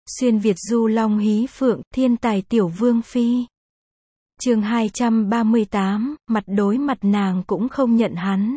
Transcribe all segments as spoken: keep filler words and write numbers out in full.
Xuyên Việt du long hí phượng, thiên tài tiểu vương phi. Chương hai trăm ba mươi tám, mặt đối mặt nàng cũng không nhận hắn.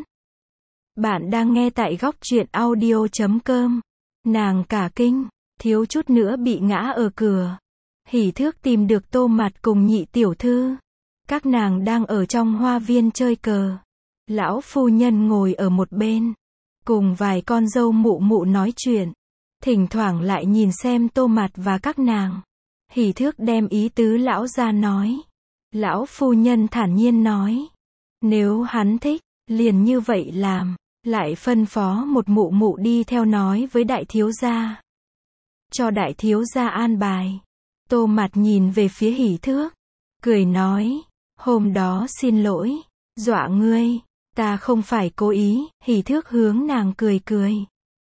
Bạn đang nghe tại góc truyện audio chấm com. Nàng cả kinh, thiếu chút nữa bị ngã ở cửa. Hỉ Thước tìm được Tô Mạt cùng nhị tiểu thư. Các nàng đang ở trong hoa viên chơi cờ. Lão phu nhân ngồi ở một bên, cùng vài con dâu mụ mụ nói chuyện. Thỉnh thoảng lại nhìn xem Tô Mạt và các nàng. Hỉ Thước đem ý tứ lão ra nói. Lão phu nhân thản nhiên nói, nếu hắn thích, liền như vậy làm. Lại phân phó một mụ mụ đi theo nói với đại thiếu gia. Cho đại thiếu gia an bài. Tô Mạt nhìn về phía Hỉ Thước, cười nói, hôm đó xin lỗi, dọa ngươi, ta không phải cố ý. Hỉ Thước hướng nàng cười cười.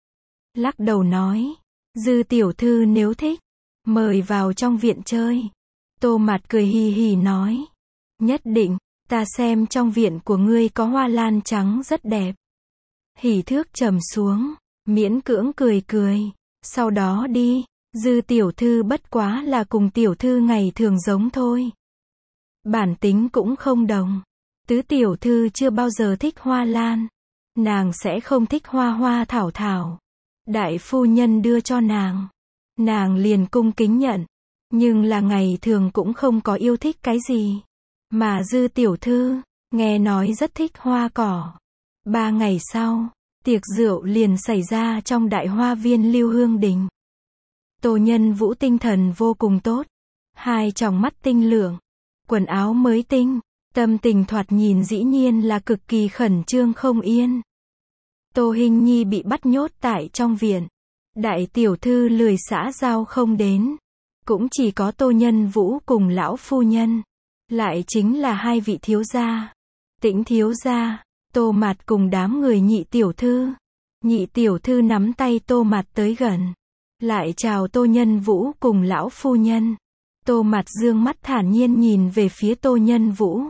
Lắc đầu nói, dư tiểu thư nếu thích, mời vào trong viện chơi. Tô Mạt cười hì hì nói, nhất định, ta xem trong viện của ngươi có hoa lan trắng rất đẹp. Hỉ Thước trầm xuống, miễn cưỡng cười cười, sau đó đi, dư tiểu thư bất quá là cùng tiểu thư ngày thường giống thôi. Bản tính cũng không đồng. Tứ tiểu thư chưa bao giờ thích hoa lan. Nàng sẽ không thích hoa hoa thảo thảo. Đại phu nhân đưa cho nàng. Nàng liền cung kính nhận. Nhưng là ngày thường cũng không có yêu thích cái gì. Mà dư tiểu thư, nghe nói rất thích hoa cỏ. Ba ngày sau, tiệc rượu liền xảy ra trong đại hoa viên Lưu Hương Đình. Tô Nhân Vũ tinh thần vô cùng tốt. Hai tròng mắt tinh lượng. Quần áo mới tinh. Tâm tình thoạt nhìn dĩ nhiên là cực kỳ khẩn trương không yên. Tô Hinh Nhi bị bắt nhốt tại trong viện. Đại tiểu thư lười xã giao không đến. Cũng chỉ có Tô Nhân Vũ cùng lão phu nhân. Lại chính là hai vị thiếu gia. Tĩnh thiếu gia, Tô Mạt cùng đám người nhị tiểu thư. Nhị tiểu thư nắm tay Tô Mạt tới gần. Lại chào Tô Nhân Vũ cùng lão phu nhân. Tô Mạt dương mắt thản nhiên nhìn về phía Tô Nhân Vũ.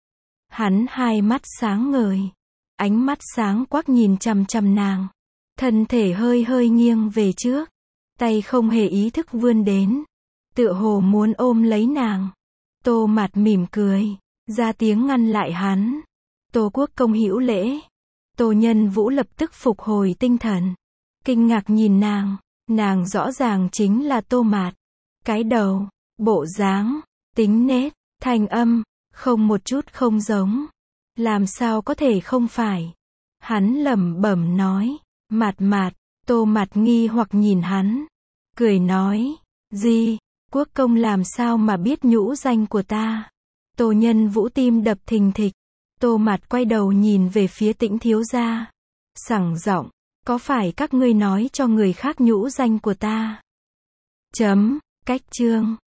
Hắn hai mắt sáng ngời. Ánh mắt sáng quắc nhìn chằm chằm nàng. Thân thể hơi hơi nghiêng về trước. Tay không hề ý thức vươn đến. Tựa hồ muốn ôm lấy nàng. Tô Mạt mỉm cười. Ra tiếng ngăn lại hắn. Tô Quốc công hữu lễ. Tô Nhân Vũ lập tức phục hồi tinh thần. Kinh ngạc nhìn nàng. Nàng rõ ràng chính là Tô Mạt. Cái đầu, bộ dáng, tính nết, thanh âm, không một chút không giống. Làm sao có thể không phải. Hắn lẩm bẩm nói, Mạt Mạt. Tô Mạt nghi hoặc nhìn hắn. Cười nói, gì, Quốc công làm sao mà biết nhũ danh của ta. Tô Nhân Vũ tim đập thình thịch. Tô Mạt quay đầu nhìn về phía Tĩnh thiếu gia. Sẳng giọng, có phải các ngươi nói cho người khác nhũ danh của ta? Chấm, cách chương.